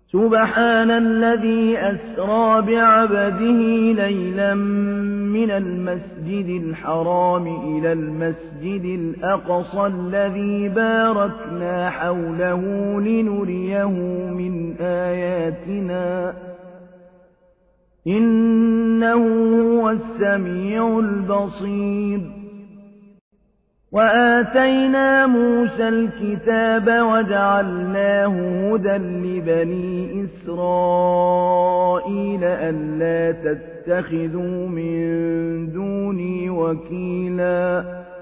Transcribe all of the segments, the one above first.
سبحان الذي أسرى بعبده ليلا من المسجد الحرام إلى المسجد الأقصى الذي باركنا حوله لنريه من آياتنا إنه هو السميع البصير وآتينا موسى الكتاب وجعلناه هدى لبني إسرائيل ألا تتخذوا من دوني وكيلا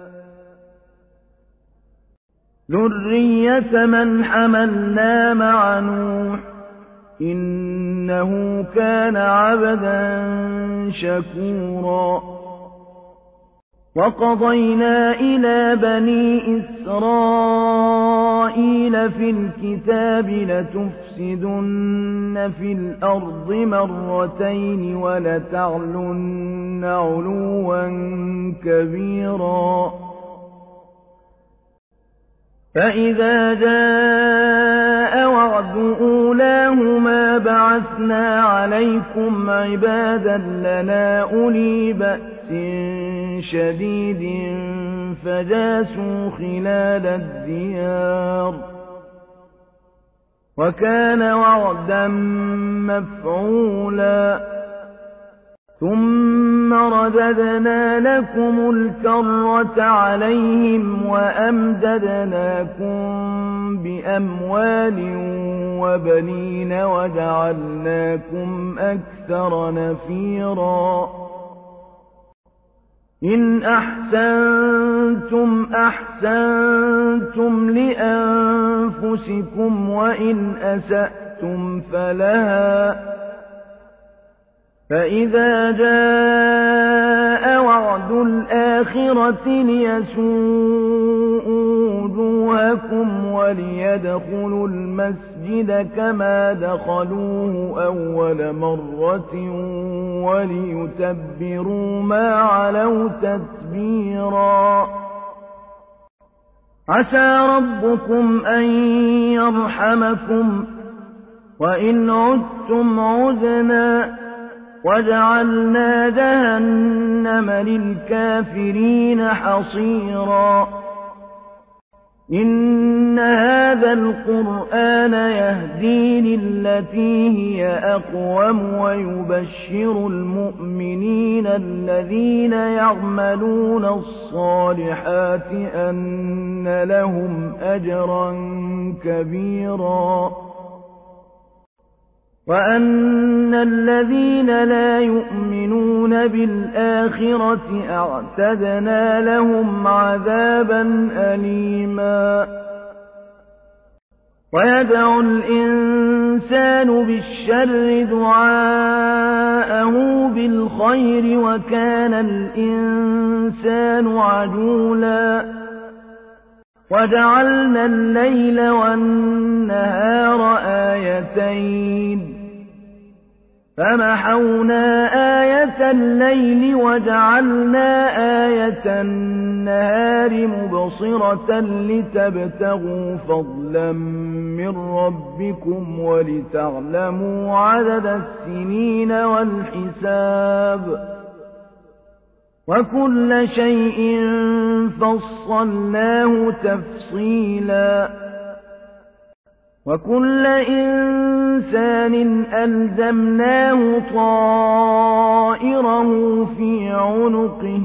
ذرية من حملنا مع نوح إنه كان عبدا شكورا وقضينا إلى بني إسرائيل في الكتاب لتفسدن في الأرض مرتين ولتعلن علوا كبيرا فإذا جاء وعد أولاهما بعثنا عليكم عبادا لنا أولي بأس شديد فجاسوا خلال الديار وكان وعدا مفعولا ثم رددنا لكم الكرة عليهم وأمددناكم بأموال وبنين وجعلناكم أكثر نفيرا إن أحسنتم أحسنتم لأنفسكم وإن أسأتم فلها فإذا جاء وعد الآخرة ليسوءوا وجوهكم وليدخلوا المسجد كما دخلوه أول مرة وليتبروا ما علوا تتبيرا عسى ربكم أن يرحمكم وإن عدتم عدنا وجعلنا جهنم للكافرين حصيرا إن هذا القرآن يهدي للتي هي أقوم ويبشر المؤمنين الذين يعملون الصالحات أن لهم أجرا كبيرا وأن الذين لا يؤمنون بالآخرة أعتدنا لهم عذابا أليما ويدعو الإنسان بالشر دعاءه بالخير وكان الإنسان عجولا وجعلنا الليل والنهار آيتين فمحونا آية الليل وجعلنا آية النهار مبصرة لتبتغوا فضلا من ربكم ولتعلموا عدد السنين والحساب وكل شيء فصلناه تفصيلا وكل إنسان ألزمناه طائره في عنقه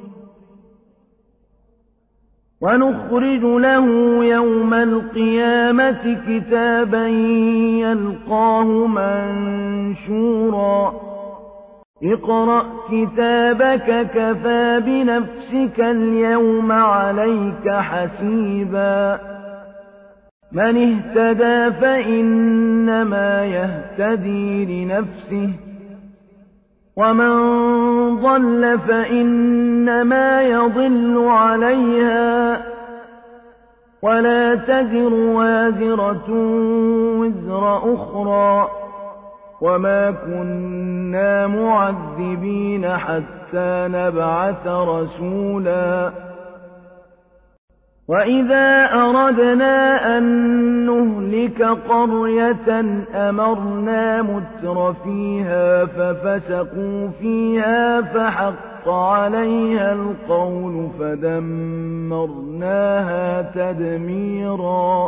ونخرج له يوم القيامة كتابا يلقاه منشورا اقرأ كتابك كفى بنفسك اليوم عليك حسيبا من اهتدى فإنما يهتدي لنفسه ومن ضل فإنما يضل عليها ولا تزر وازرة وزر أخرى وما كنا معذبين حتى نبعث رسولا وَإِذَا أَرَدْنَا أَن نُّهْلِكَ قَرْيَةً أَمَرْنَا مُتْرَفِيهَا فَفَسَقُوا فِيهَا فَحَقَّ عَلَيْهَا الْقَوْلُ فَدَمَّرْنَاهَا تَدْمِيرًا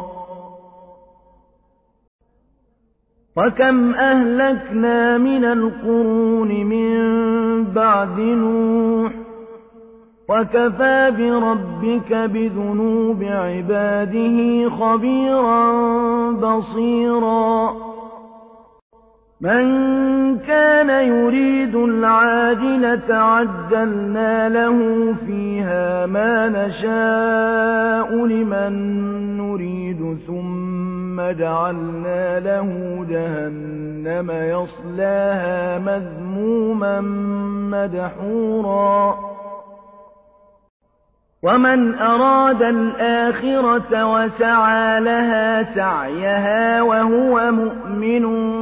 وَكَمْ أَهْلَكْنَا مِنَ الْقُرُونِ مِن بَعْدِ نُوحٍ وَكَفَىٰ بِرَبِّكَ بِذُنُوبِ عِبَادِهِ خَبِيرًا بَصِيرًا مَن كَانَ يُرِيدُ الْعَاجِلَةَ عَجَّلْنَا لَهُ فِيهَا مَا نَشَاءُ لِمَن نُّرِيدُ ثُمَّ جَعَلْنَا لَهُ جَهَنَّمَ يَصْلَاهَا مَذْمُومًا مَّدْحُورًا وَمَنْ أَرَادَ الْآخِرَةَ وَسَعَىٰ لَهَا سَعْيَهَا وَهُوَ مُؤْمِنٌ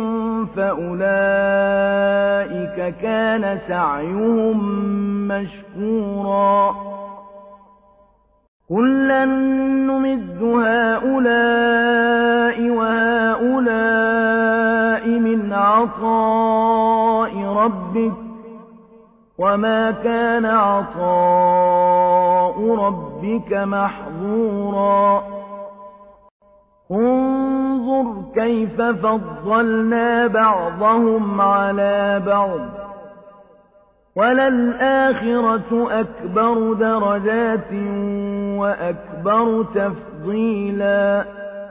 فَأُولَٰئِكَ كَانَ سَعْيُهُم مَّشْكُورًا كُلًّا نُّمِدُّ هَٰؤُلَاءِ وَهَٰؤُلَاءِ مِنْ عَطَاءِ رَبِّكَ وَمَا كَانَ عَطَاءُ رَبِّكَ مَحْظُورًا انظُرْ كَيْفَ فَضَّلْنَا بَعْضَهُمْ عَلَىٰ بَعْضٍ وَلَلْآخِرَةُ أَكْبَرُ دَرَجَاتٍ وَأَكْبَرُ تَفْضِيلًا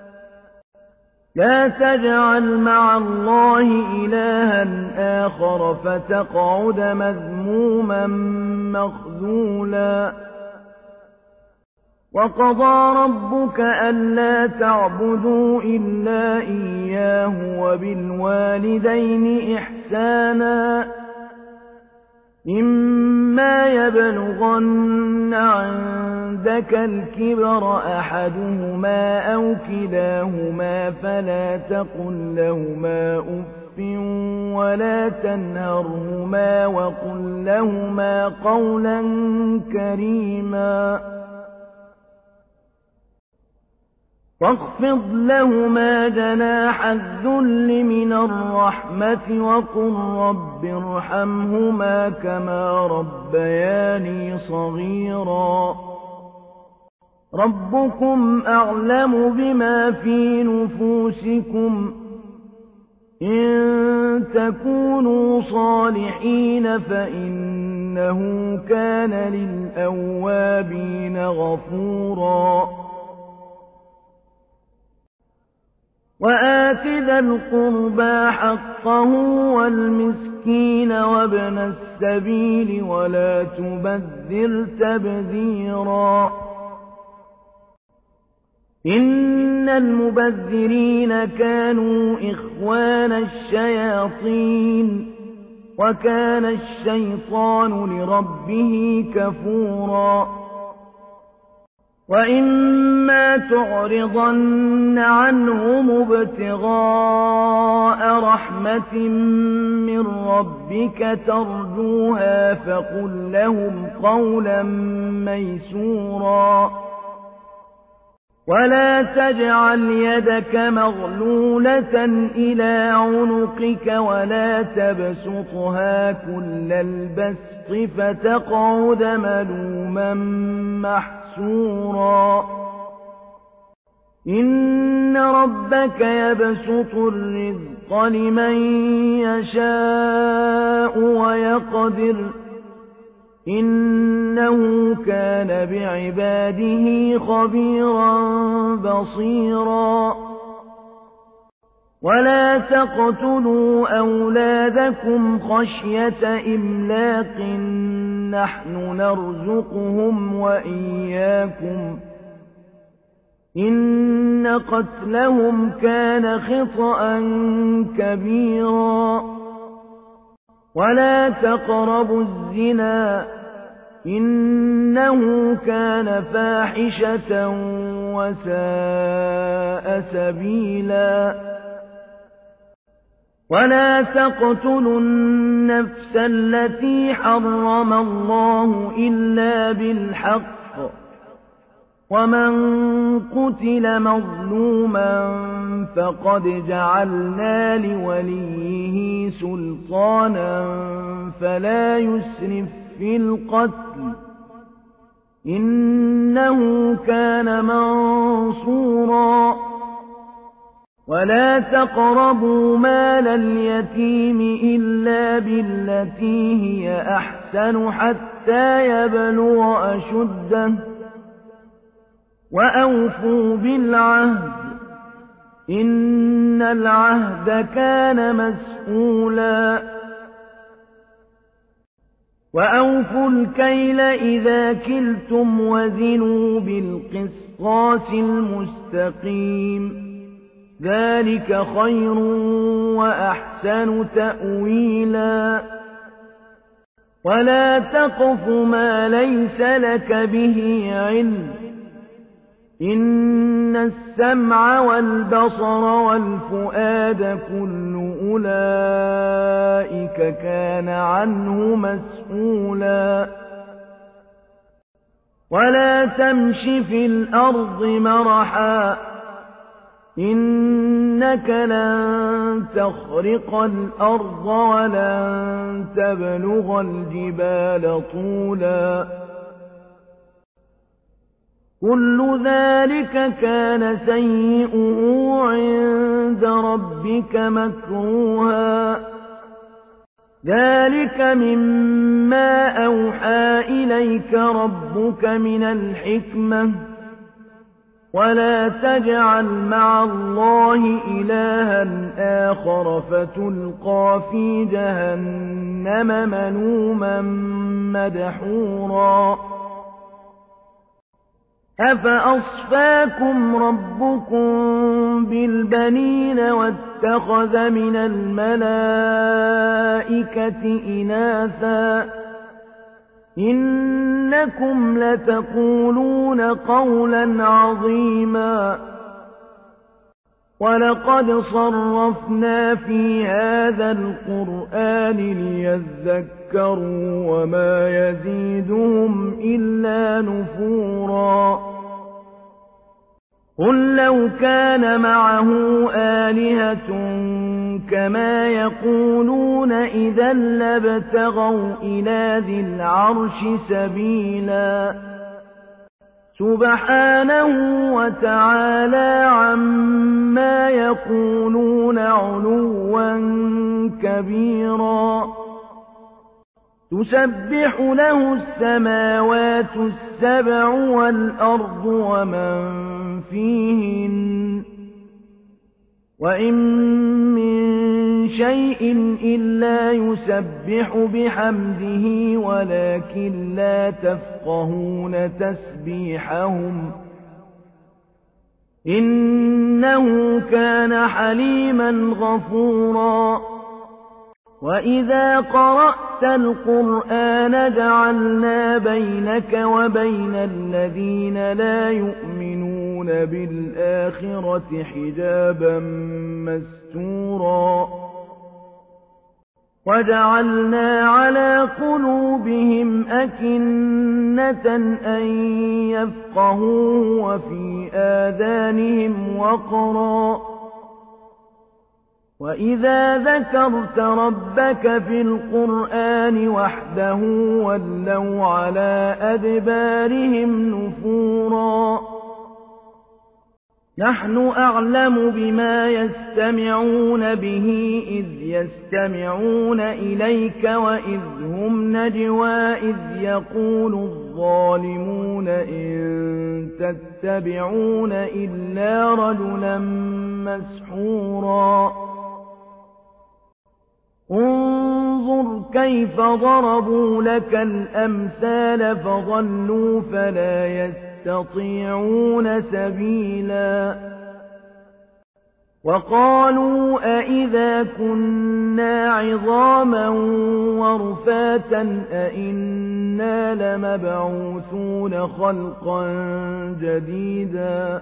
لَا تَجْعَلْ مَعَ اللَّهِ إِلَٰهًا آخَرَ فَتَقْعُدَ مَذْمُومًا مَّخْذُولًا وَقَضَىٰ رَبُّكَ أَلَّا تَعْبُدُوا إِلَّا إِيَّاهُ وَبِالْوَالِدَيْنِ إِحْسَانًا إِمَّا يَبْلُغَنَّ عِندَكَ الْكِبَرَ أَحَدُهُمَا أَوْ كِلَاهُمَا فَلَا تَقُل لَّهُمَا أُفٍّ وَلَا تَنْهَرْهُمَا وَقُل لَّهُمَا قَوْلًا كَرِيمًا وَاخْفِضْ لَهُمَا جَنَاحَ الذُّلِّ مِنَ الرَّحْمَةِ وَقُل رَّبِّ ارْحَمْهُمَا كَمَا رَبَّيَانِي صَغِيرًا رَّبُّكُمْ أَعْلَمُ بِمَا فِي نُفُوسِكُمْ إِن تَكُونُوا صَالِحِينَ فَإِنَّهُ كَانَ لِلْأَوَّابِينَ غَفُورًا وَآتِ ذَا الْقُرْبَىٰ حَقَّهُ وَالْمِسْكِينَ وَابْنَ السَّبِيلِ وَلَا تُبَذِّرْ تَبْذِيرًا إِنَّ الْمُبَذِّرِينَ كَانُوا إِخْوَانَ الشَّيَاطِينِ وَكَانَ الشَّيْطَانُ لِرَبِّهِ كَفُورًا وَإِمَّا تُعْرِضَنَّ عَنْهُمُ ابْتِغَاءَ رَحْمَةٍ مِّن رَّبِّكَ تَرْجُوهَا فَقُل لَّهُمْ قَوْلًا مَّيْسُورًا وَلَا تَجْعَلْ يَدَكَ مَغْلُولَةً إِلَىٰ عُنُقِكَ وَلَا تَبْسُطْهَا كُلَّ الْبَسْطِ فَتَقْعُدَ مَلُومًا محسورا إِنَّ رَبَّكَ يَبْسُطُ الرِّزْقَ لِمَن يَشَاءُ وَيَقْدِرُ إِنَّهُ كَانَ بِعِبَادِهِ خَبِيرًا بَصِيرًا وَلَا تَقْتُلُوا أَوْلَادَكُمْ خَشْيَةَ إِمْلَاقٍ نَّحْنُ نَرْزُقُهُمْ وَإِيَّاكُمْ إِنَّ قَتْلَهُمْ كَانَ خِطْأً كَبِيرًا وَلَا تَقْرَبُوا الزِّنَا إِنَّهُ كَانَ فَاحِشَةً وَسَاءَ سَبِيلًا وَلَا تَقْتُلُوا النَّفْسَ الَّتِي حَرَّمَ اللَّهُ إِلَّا بِالْحَقِّ ومن قتل مظلوما فقد جعلنا لوليه سلطانا فلا يسرف في القتل إنه كان منصورا ولا تقربوا مال اليتيم إلا بالتي هي أحسن حتى يبلغ أشده وأوفوا بالعهد إن العهد كان مسؤولا وأوفوا الكيل إذا كلتم وزنوا بالقسطاس المستقيم ذلك خير وأحسن تأويلا ولا تقف ما ليس لك به علم إن السمع والبصر والفؤاد كل أولئك كان عنه مسؤولا ولا تمش في الأرض مرحا إنك لن تخرق الأرض ولن تبلغ الجبال طولا كل ذلك كان سيئه عند ربك مكروها ذلك مما أوحى إليك ربك من الحكمة ولا تجعل مع الله إلها آخر فتلقى في جهنم ملوما مدحورا أفأصفاكم ربكم بالبنين واتخذ من الملائكة إناثا إنكم لتقولون قولا عظيما ولقد صرفنا في هذا القرآن ليذكروا وما يزيدهم إلا نفورا قل لو كان معه آلهة كما يقولون إذا لابتغوا إلى ذي العرش سبيلا سبحانه وتعالى عما يقولون علوا كبيرا تسبح له السماوات السبع والأرض ومن فيهن وإن من شيء إلا يسبح بحمده ولكن لا تفقهون تسبيحهم إنه كان حليما غفورا وإذا قرأت القرآن جعلنا بينك وبين الذين لا يؤمنون بالآخرة حجابا مستورا وجعلنا على قلوبهم أكنة أن يفقهوه وفي آذانهم وقرا وإذا ذكرت ربك في القرآن وحده ولوا على أدبارهم نفورا نحن أعلم بما يستمعون به إذ يستمعون إليك وإذ هم نجوى إذ يقول الظالمون إن تتبعون إلا رجلا مسحورا انظر كيف ضربوا لك الأمثال فضلوا فلا يستطيعون سبيلا وقالوا أئذا كنا عظاما ورفاتا أئنا لمبعوثون خلقا جديدا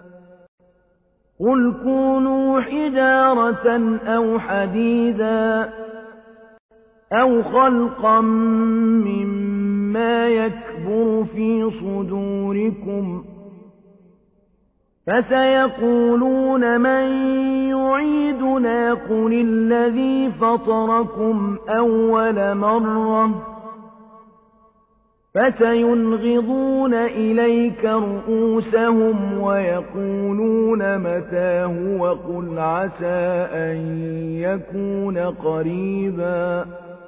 قل كونوا حجارة أو حديدا أو خلقا مما يكبر في صدوركم فسيقولون من يعيدنا قل الذي فطركم أول مرة فسينغضون إليك رؤوسهم ويقولون متاه وقل عسى أن يكون قريبا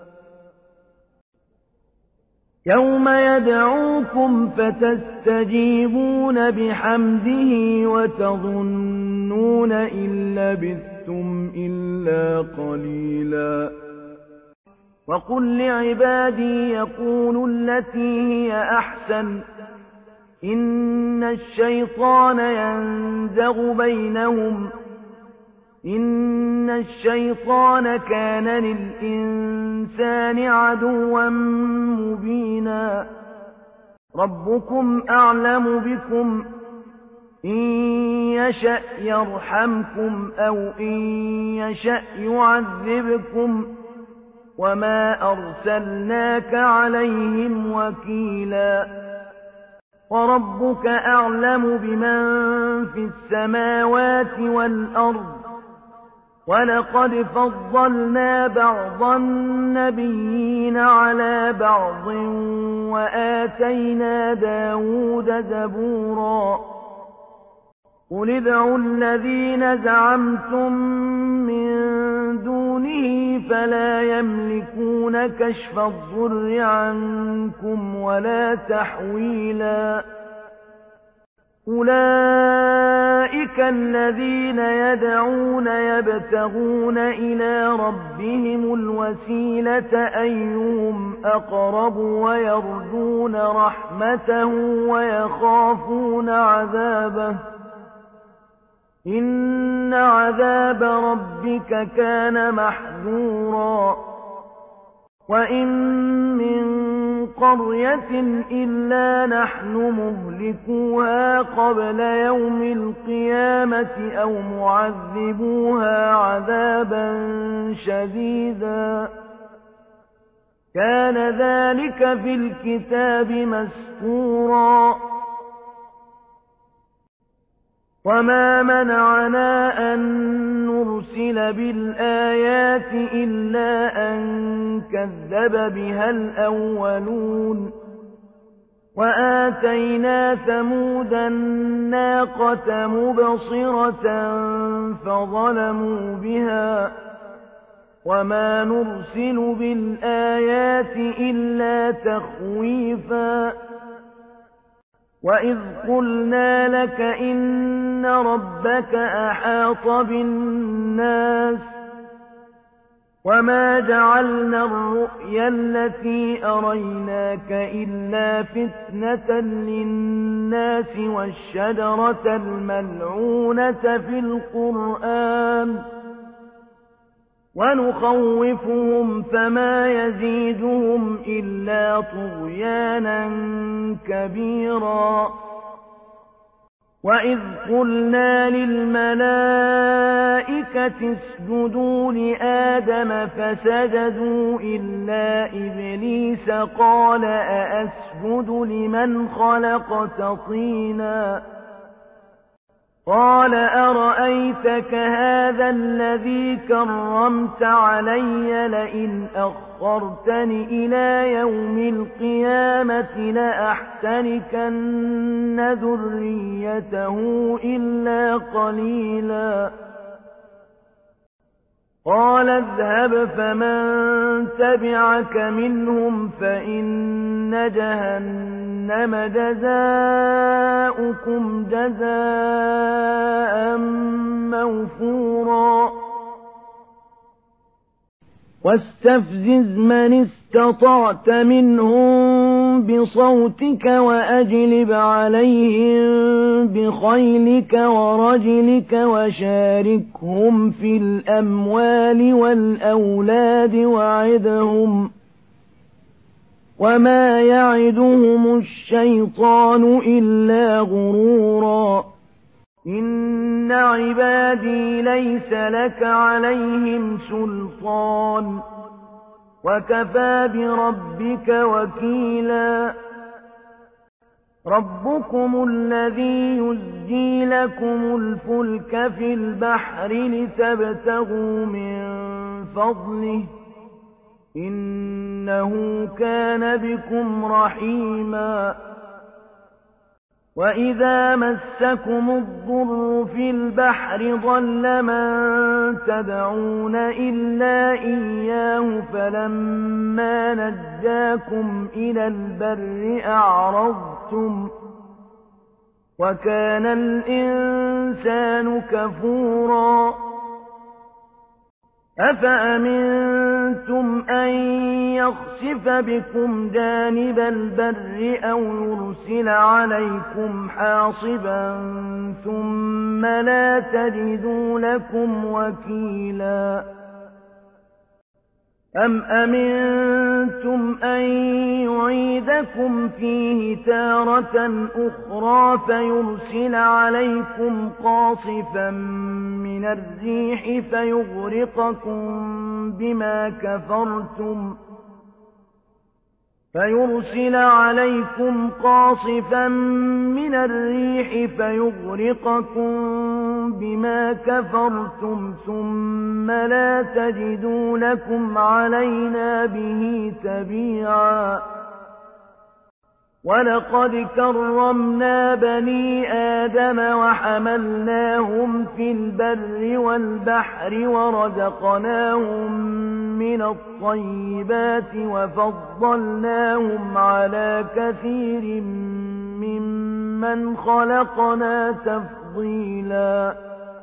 يوم يدعوكم فتستجيبون بحمده وتظنون إن لبثتم إلا قليلا وقل لعبادي يقولوا التي هي أحسن إن الشيطان ينزغ بينهم إن الشيطان كان للإنسان عدوا مبينا ربكم أعلم بكم إن يشأ يرحمكم أو إن يشأ يعذبكم وما أرسلناك عليهم وكيلا وربك أعلم بمن في السماوات والأرض ولقد فضلنا بعض النبيين على بعض وآتينا داود زبورا قل ادعوا الذين زعمتم من دونه فلا يملكون كشف الضر عنكم ولا تحويلا أولئك الذين يدعون يبتغون إلى ربهم الوسيلة أيهم أقرب ويرجون رحمته ويخافون عذابه إن عذاب ربك كان محذورا وإن من قرية إلا نحن مهلكوها قبل يوم القيامة أو معذبوها عذابا شديدا كان ذلك في الكتاب مسطورا وما منعنا أن نرسل بالآيات إلا أن كذب بها الأولون وآتينا ثمود الناقة مبصرة فظلموا بها وما نرسل بالآيات إلا تخويفا وإذ قلنا لك إن ربك أحاط بالناس وما جعلنا الرؤيا التي أريناك إلا فتنة للناس والشجرة الملعونة في القرآن ونخوفهم فما يزيدهم إلا طغيانا كبيرا وإذ قلنا للملائكة اسجدوا لآدم فسجدوا إلا إبليس قال أأسجد لمن خلقت طينا قال أرأيتك هذا الذي كرمت علي لئن أخرتني إلى يوم القيامة لأحتنكن ذريته إلا قليلا قال اذهب فمن تبعك منهم فإن جهنم جزاؤكم جزاء موفورا واستفزز من استطعت منهم بصوتك وأجلب عليهم بخيلك ورجلك وشاركهم في الأموال والأولاد وعدهم وما يعدهم الشيطان إلا غرورا إن عبادي ليس لك عليهم سلطان وكفى بربك وكيلا ربكم الذي يزجي لكم الفلك في البحر لتبتغوا من فضله إنه كان بكم رحيما وإذا مسكم الضر في البحر ضل من تدعون إلا إياه فلما نجاكم إلى البر أعرضتم وكان الإنسان كفورا أفأمنتم أن يخسف بكم جانب البر أو يرسل عليكم حاصبا ثم لا تجدوا لكم وكيلا أم أمنتم أن يعيدكم فيه تارة أخرى فيرسل عليكم قاصفا من الريح فيغرقكم بما كفرتم ثم لا تجدوا لكم علينا به تبيعا ولقد كرمنا بني آدم وحملناهم في البر والبحر ورزقناهم من الطيبات وفضلناهم على كثير ممن خلقنا تفضيلا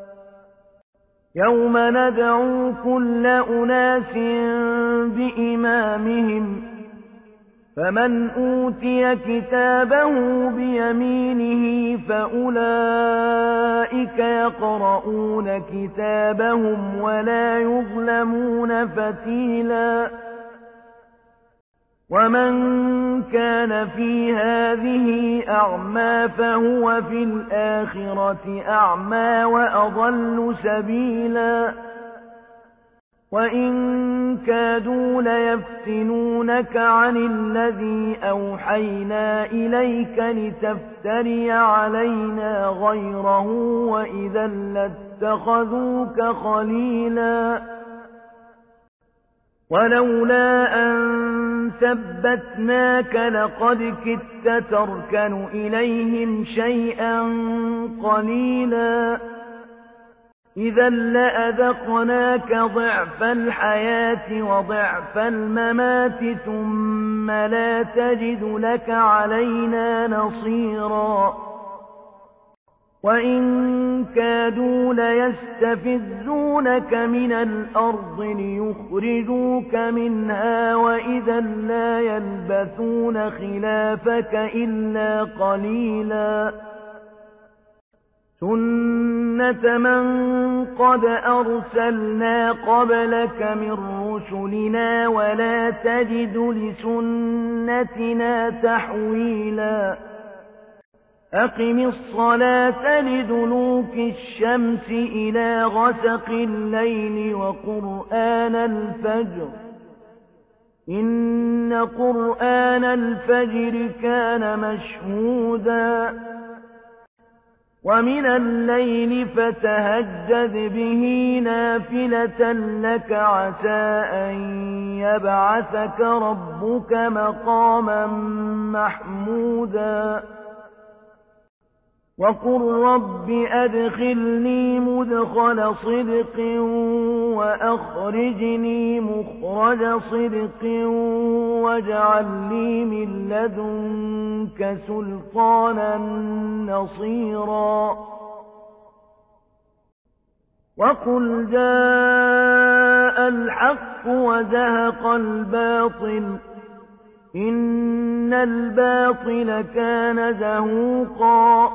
يوم ندعو كل أناس بإمامهم فمن أوتي كتابه بيمينه فأولئك يقرؤون كتابهم ولا يظلمون فتيلا ومن كان في هذه أعمى فهو في الآخرة أعمى وأضل سبيلا وإن كادوا ليفتنونك عن الذي أوحينا إليك لتفتري علينا غيره وإذا لاتخذوك خليلا ولولا أن ثبتناك لقد كدت تركن إليهم شيئا قليلا إذا لأذقناك ضعف الحياة وضعف الممات ثم لا تجد لك علينا نصيرا وإن كادوا ليستفزونك من الأرض ليخرجوك منها وإذا لا يلبثون خلافك إلا قليلا سنة من قد أرسلنا قبلك من رسلنا ولا تجد لسنتنا تحويلا أقم الصلاة لدلوك الشمس إلى غسق الليل وقرآن الفجر إن قرآن الفجر كان مشهودا ومن الليل فتهجد به نافلة لك عسى أن يبعثك ربك مقاما محمودا وقل رب أدخلني مدخل صدق وأخرجني مخرج صدق واجعل لي من لدنك سلطانا نصيرا وقل جاء الحق وزهق الباطل إن الباطل كان زهوقا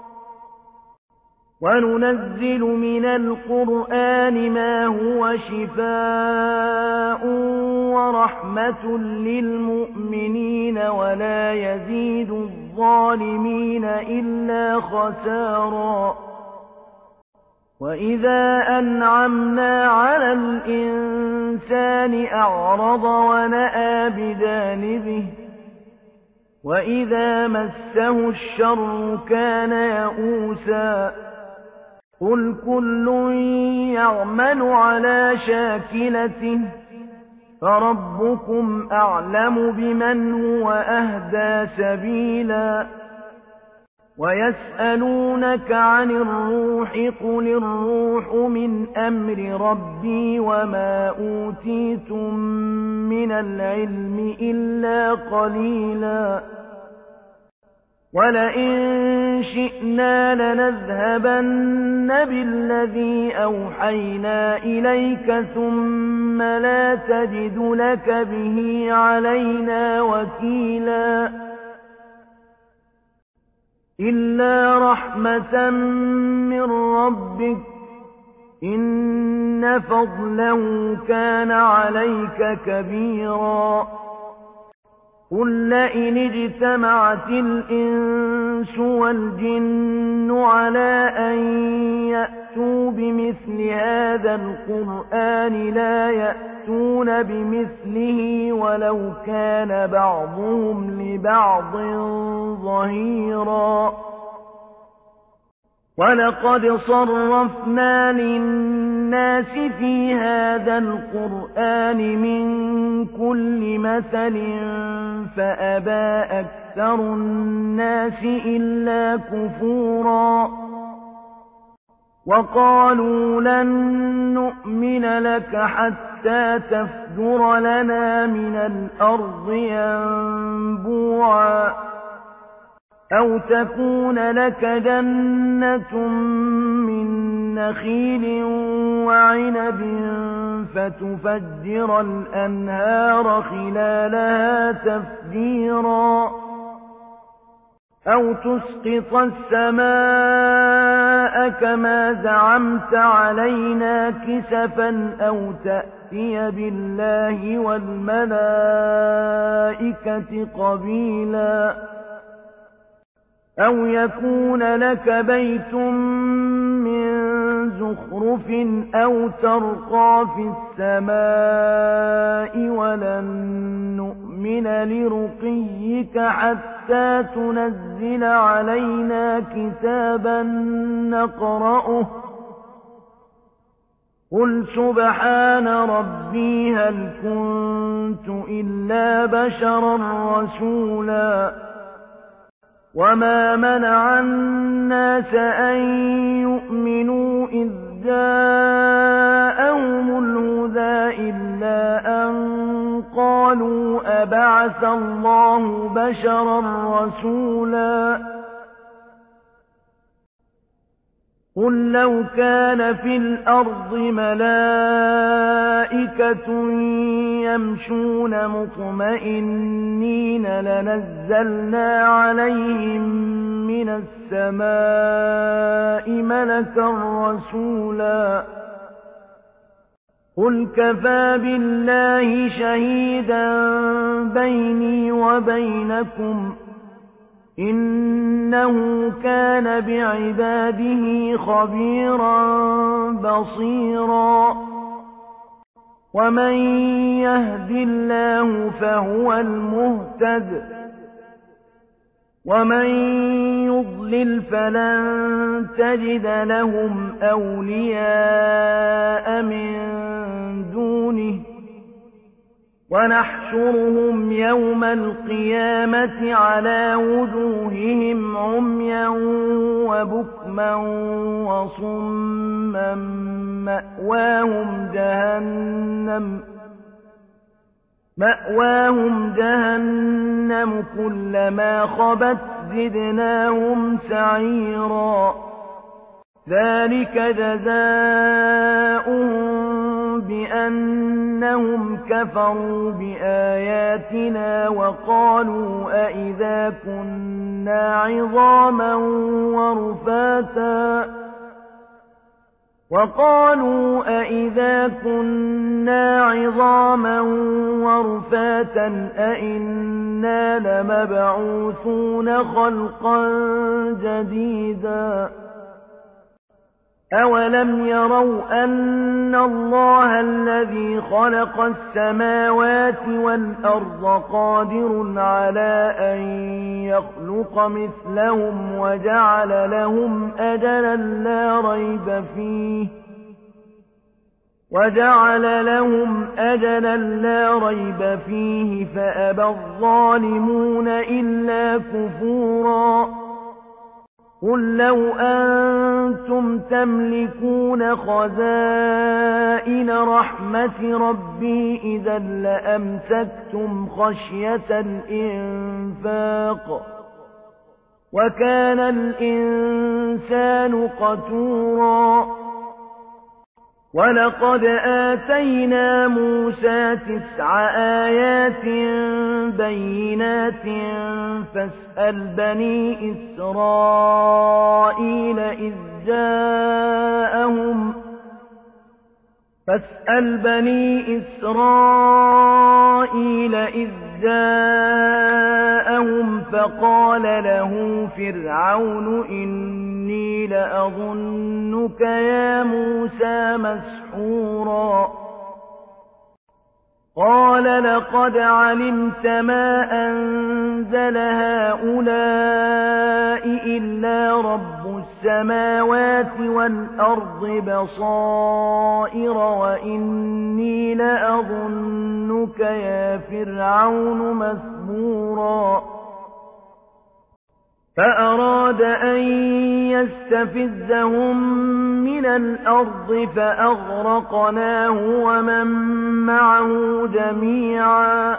وننزل من القرآن ما هو شفاء ورحمة للمؤمنين ولا يزيد الظالمين إلا خسارا وإذا أنعمنا على الإنسان أعرض ونأى بجانبه وإذا مسه الشر كان يئوسا قل كل يعمل على شاكلته فربكم أعلم بمن هو أهدى سبيلا ويسألونك عن الروح قل الروح من أمر ربي وما أوتيتم من العلم إلا قليلا ولئن شئنا لنذهبن بالذي أوحينا إليك ثم لا تجد لك به علينا وكيلا إلا رحمة من ربك إن فضله كان عليك كبيرا قل لئن اجتمعت الإنس والجن على أن يأتوا بمثل هذا القرآن لا يأتون بمثله ولو كان بعضهم لبعض ظهيرا ولقد صرفنا للناس في هذا القرآن من كل مثل فأبى أكثر الناس إلا كفورا وقالوا لن نؤمن لك حتى تفجر لنا من الأرض ينبوعا أو تكون لك جنة من نخيل وعنب فتفجر الأنهار خلالها تفجيرا أو تسقط السماء كما زعمت علينا كسفا أو تأتي بالله والملائكة قبيلا أو يكون لك بيت من زخرف أو ترقى في السماء ولن نؤمن لرقيك حتى تنزل علينا كتابا نقرأه قل سبحان ربي هل كنت إلا بشرا رسولا وما منع الناس أن يؤمنوا إذ جاءهم الهدى إلا أن قالوا أبعث الله بشرا رسولا قل لو كان في الأرض ملائكة يمشون مطمئنين لنزلنا عليهم من السماء ملكا رسولا قل كفى بالله شهيدا بيني وبينكم إنه كان بعباده خبيرا بصيرا ومن يهد الله فهو المهتد ومن يضلل فلن تجد لهم أولياء من دونه ونحشرهم يوم القيامة على وجوههم عميا وبكما وصما مأواهم جهنم كلما خبت زدناهم سعيرا ذلك جزاؤهم بأنهم كفروا بآياتنا وقالوا أئذا كنا عظاما ورفاتا أئنا لمبعوثون خلقا جديدا أَوَلَمْ يَرَوْا أَنَّ اللَّهَ الَّذِي خَلَقَ السَّمَاوَاتِ وَالْأَرْضَ قَادِرٌ عَلَىٰ أَن يَخْلُقَ مِثْلَهُمْ وَجَعَلَ لَهُمْ أَجَلًا لَّا رَيْبَ فِيهِ فَأَبَى الظَّالِمُونَ إِلَّا كُفُورًا قُل لَّوْ أَنتُمْ تَمْلِكُونَ خَزَائِنَ رَحْمَةِ رَبِّي إِذًا لَّأَمْسَكْتُمْ خَشْيَةَ الْإِنفَاقِ وَكَانَ الْإِنسَانُ قَتُورًا وَلَقَدْ آتَيْنَا مُوسَىٰ 9 آيَاتٍ بَيِّنَاتٍ فَاسْأَلْ بَنِي إِسْرَائِيلَ إِذْ جَاءَهُمْ فَقَالَ لَهُ فِرْعَوْنُ إِنِّي لَأَظُنُّكَ يَا مُوسَىٰ مَسْحُورًا قَالَ لَقَدْ عَلِمْتَ مَا أَنزَلَ هَٰؤُلَاءِ إِلَّا رَبُّ السَّمَاوَاتِ وَالْأَرْضِ بَصَائِرَ وَإِنِّي لَأَظُنُّكَ يَا فِرْعَوْنُ مَثْبُورًا فَأَرَادَ أَن يَسْتَفِزَّهُم مِّنَ الْأَرْضِ فَأَغْرَقْنَاهُ وَمَن مَّعَهُ جَمِيعًا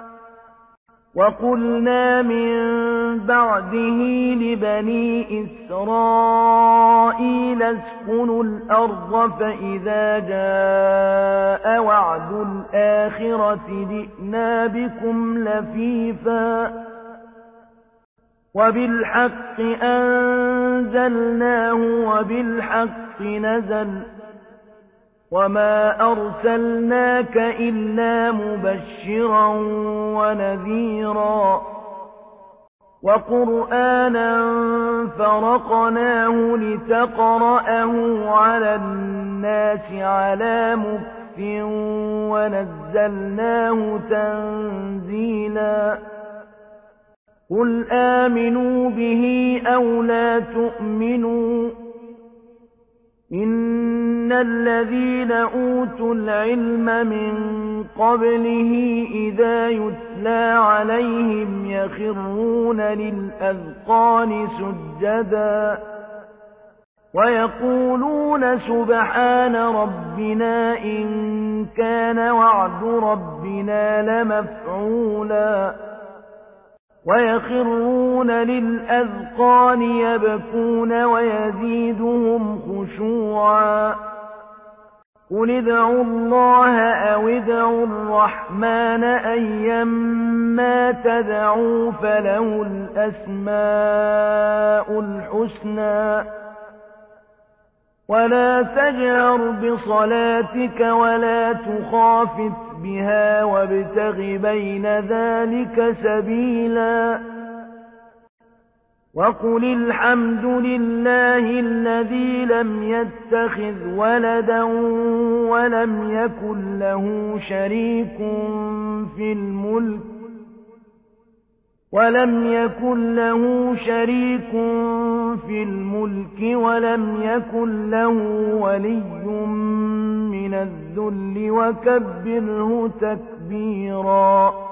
وَقُلْنَا مِن بَعْدِهِ لِبَنِي إِسْرَائِيلَ اسْكُنُوا الْأَرْضَ فَإِذَا جَاءَ وَعْدُ الْآخِرَةِ جِئْنَا بِكُمْ لَفِيفًا وَبِالْحَقِّ أَنزَلْنَاهُ وَبِالْحَقِّ نَزَلَ وَمَا أَرْسَلْنَاكَ إِلَّا مُبَشِّرًا وَنَذِيرًا وَقُرْآنًا فَرَقْنَاهُ لِتَقْرَأَهُ عَلَى النَّاسِ عَلَىٰ مُكْثٍ وَنَزَّلْنَاهُ تَنزِيلًا قُلْ آمِنُوا بِهِ أَوْ لَا تُؤْمِنُوا إِنَّ الَّذِينَ أُوتُوا الْعِلْمَ مِن قَبْلِهِ إِذَا يُتْلَىٰ عَلَيْهِمْ يَخِرُّونَ لِلْأَذْقَانِ سُجَّدًا وَيَقُولُونَ سُبْحَانَ رَبِّنَا إِن كَانَ وَعْدُ رَبِّنَا لَمَفْعُولًا وَيَخِرُّونَ لِلْأَذْقَانِ يَبْكُونَ وَيَزِيدُهُمْ خُشُوعًا قُلِ ادْعُوا اللَّهَ أَوِ ادْعُوا الرَّحْمَٰنَ أَيًّا مَّا تَدْعُوا فَلَهُ الْأَسْمَاءُ الْحُسْنَىٰ وَلَا تَجْهَرْ بِصَلَاتِكَ وَلَا تُخَافِتْ بِهَا وَابْتَغِ بَيْنَ ذَٰلِكَ سَبِيلًا وَقُلِ الْحَمْدُ لِلَّهِ الَّذِي لَمْ يَتَّخِذْ وَلَدًا وَلَمْ يَكُن لَّهُ شَرِيكٌ في الْمُلْكِ وَلَمْ يَكُن لَّهُ وَلِيٌّ مِّنَ الذُّلِّ وَكَبِّرْهُ تَكْبِيرًا